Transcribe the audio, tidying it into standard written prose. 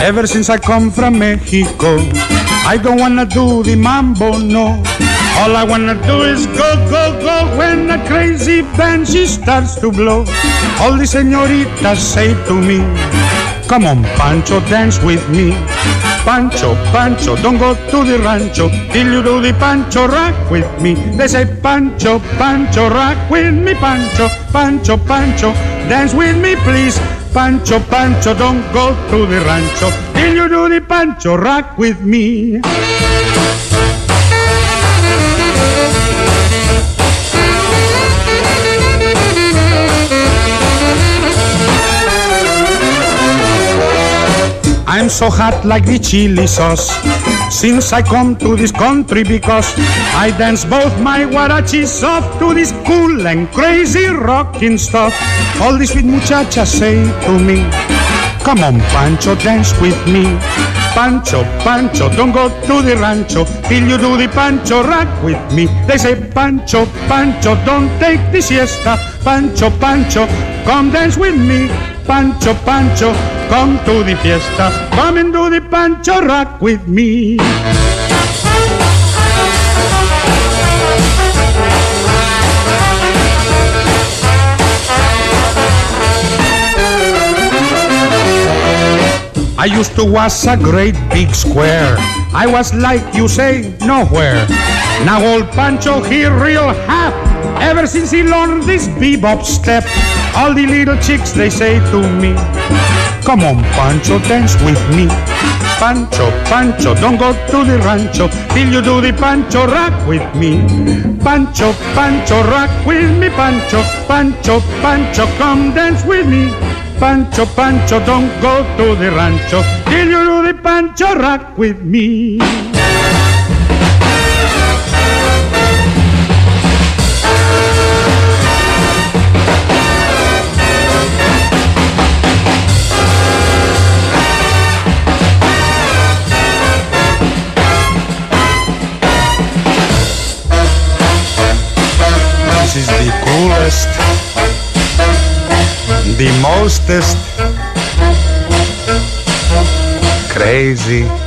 Ever since I come from Mexico, I don't wanna do the mambo, no. All I wanna do is go, go, go when the crazy band she starts to blow. All the señoritas say to me, come on, Pancho, dance with me. Pancho, Pancho, don't go to the rancho till you do the Pancho rock with me. They say, Pancho, Pancho, rock with me, Pancho, Pancho, Pancho, dance with me, please. Pancho, Pancho, don't go to the rancho till you do the Pancho rock with me. I'm so hot like the chili sauce since I come to this country, because I dance both my huarachis off to this cool and crazy rockin' stuff. All these sweet muchachas say to me, come on, Pancho, dance with me. Pancho, Pancho, don't go to the rancho till you do the Pancho rock with me. They say, Pancho, Pancho, don't take the siesta. Pancho, Pancho, come dance with me. Pancho, Pancho, come to the fiesta. Come and do the Pancho rock with me. I used to was a great big square. I was like you say, nowhere. Now old Pancho, he real hap. Ever since he learned this bebop step, all the little chicks, they say to me, come on, Pancho, dance with me. Pancho, Pancho, don't go to the rancho till you do the Pancho rock with me. Pancho, Pancho, rock with me, Pancho, Pancho, Pancho, come dance with me. Pancho, Pancho, don't go to the rancho till you do the Pancho rock with me. This is the coolest, the mostest crazy